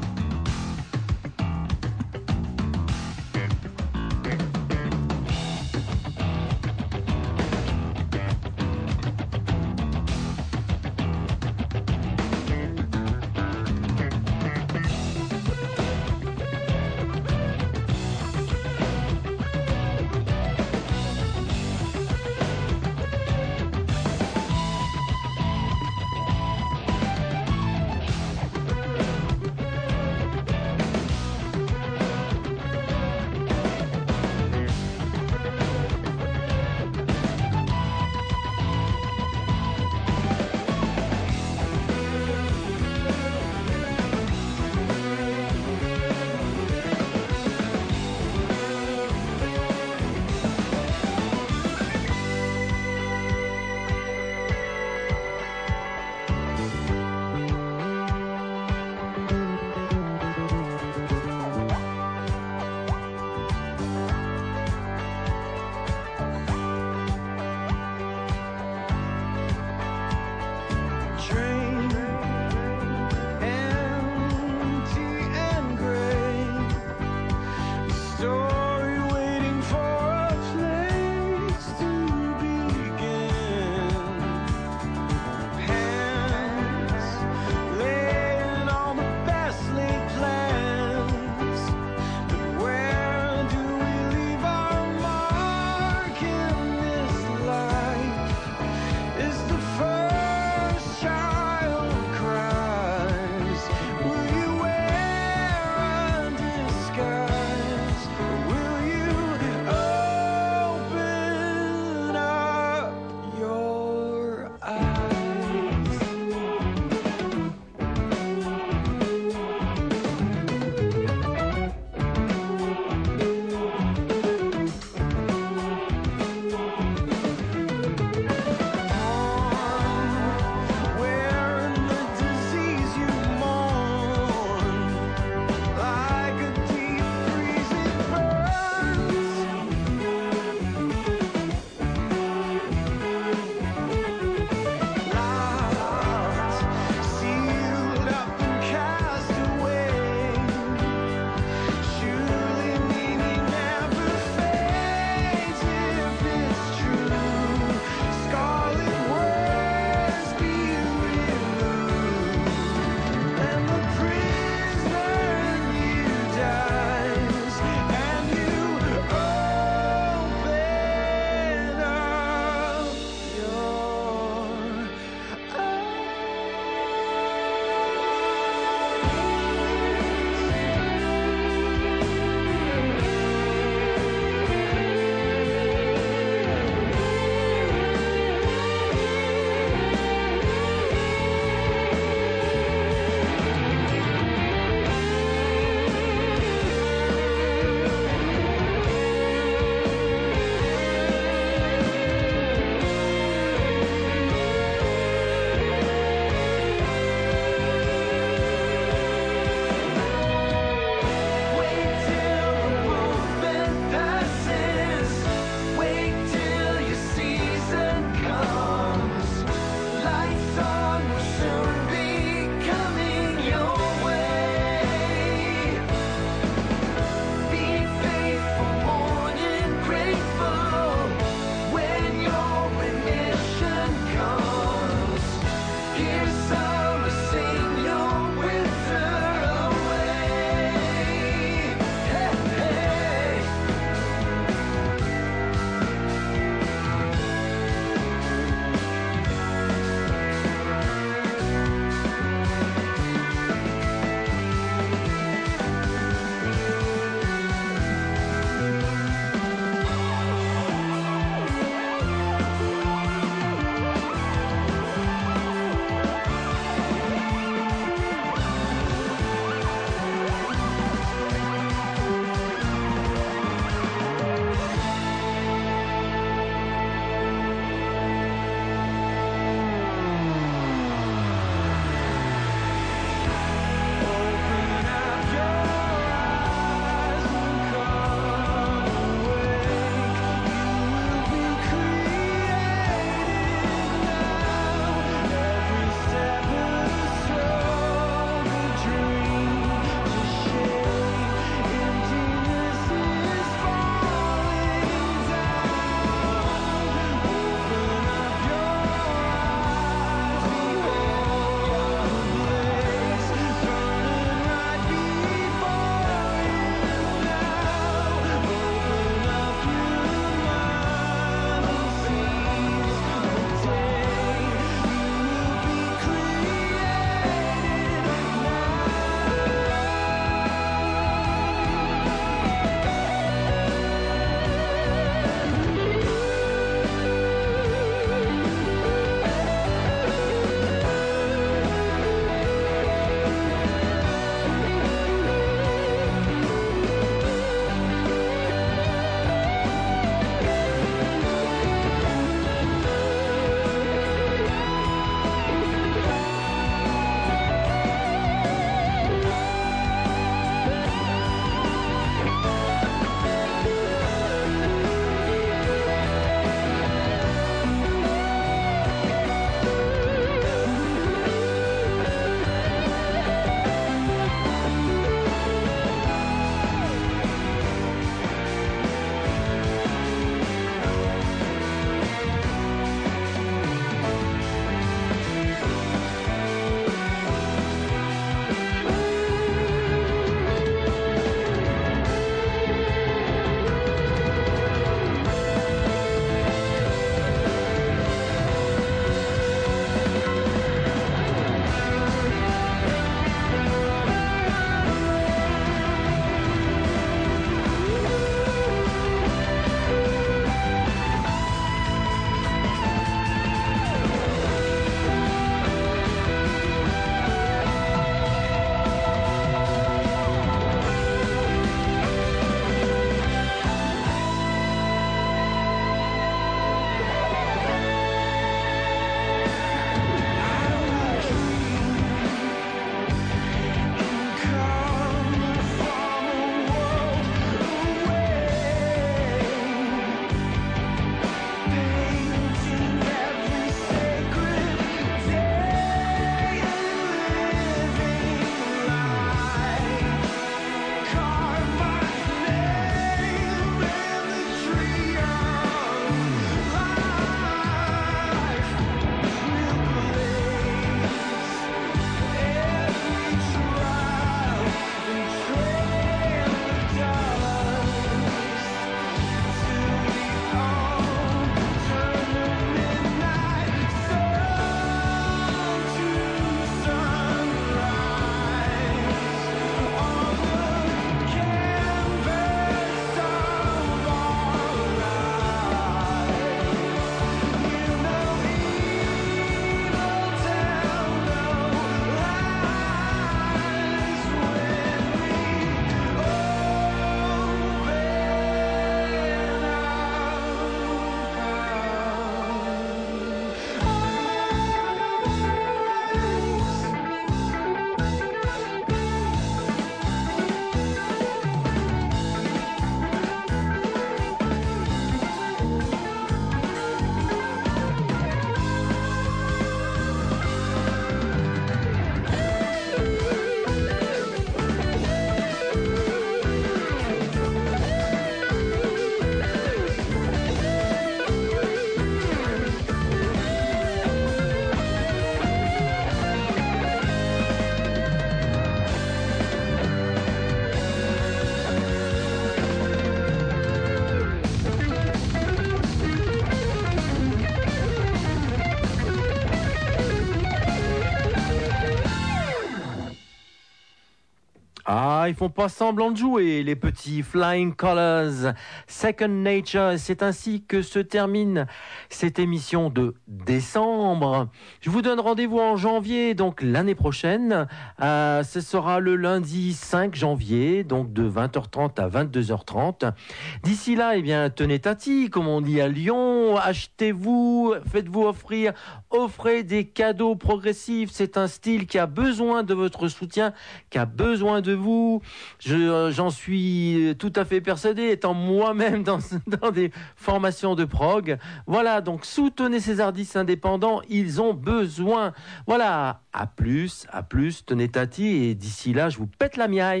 B: Ah, ils font pas semblant de jouer, les petits Flying Colours. Second Nature, c'est ainsi que se termine cette émission de décembre. Je vous donne rendez-vous en janvier, donc l'année prochaine. Ce sera le lundi 5 janvier, donc de 20h30 à 22h30. D'ici là, eh bien, tenez tati, comme on dit à Lyon. Achetez-vous, faites-vous offrir, offrez des cadeaux progressifs. C'est un style qui a besoin de votre soutien, qui a besoin de vous. J'en suis tout à fait persuadé, étant moi-même dans des formations de prog. Voilà, donc soutenez ces artistes indépendants, ils ont besoin. Voilà, à plus, tenez tati, et d'ici là, je vous pète la miaille.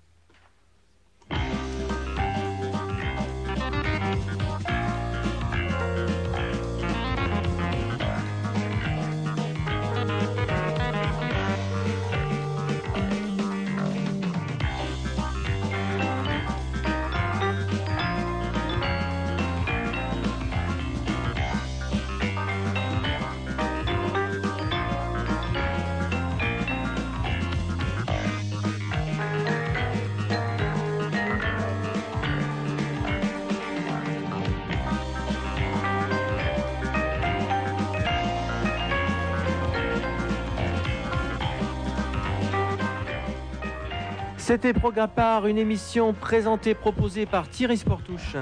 B: C'était Prog à part, une émission présentée, proposée par Thierry Sportouche.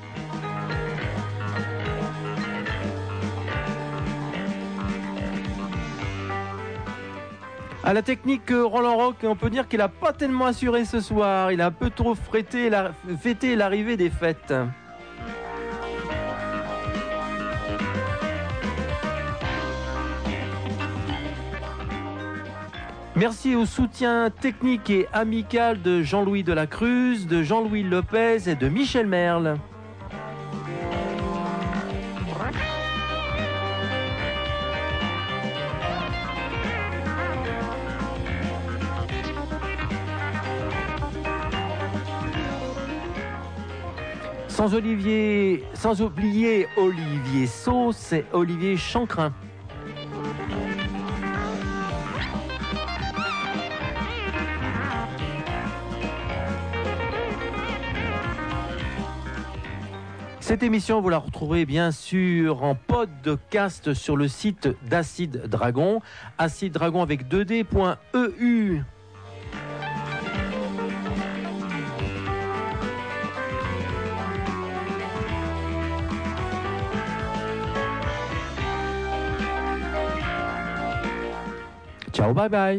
B: À la technique, Roland Rock, on peut dire qu'il n'a pas tellement assuré ce soir. Il a un peu trop fêté l'arrivée des fêtes. Merci au soutien technique et amical de Jean-Louis Delacruz, de Jean-Louis Lopez et de Michel Merle. Sans oublier Olivier Sauce et Olivier Chancrin. Cette émission, vous la retrouverez bien sûr en podcast sur le site d'Acid Dragon, Acid Dragon avec 2d.eu. Ciao, bye bye.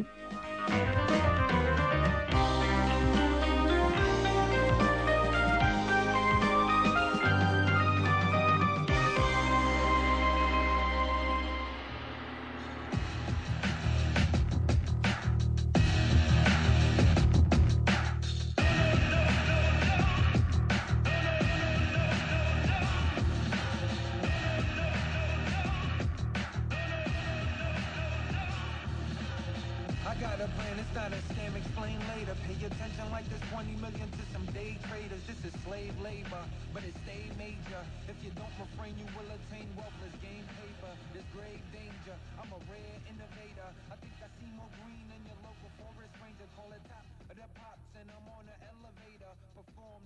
C: I got a plan, it's not a scam, explain later. Pay attention like there's 20 million to some day traders. This is slave labor, but it stay major. If you don't refrain, you will attain wealthless game paper. There's grave danger, I'm a rare innovator. I think I see more green in your local forest ranger. Call it top of the pops, and I'm on an elevator. Perform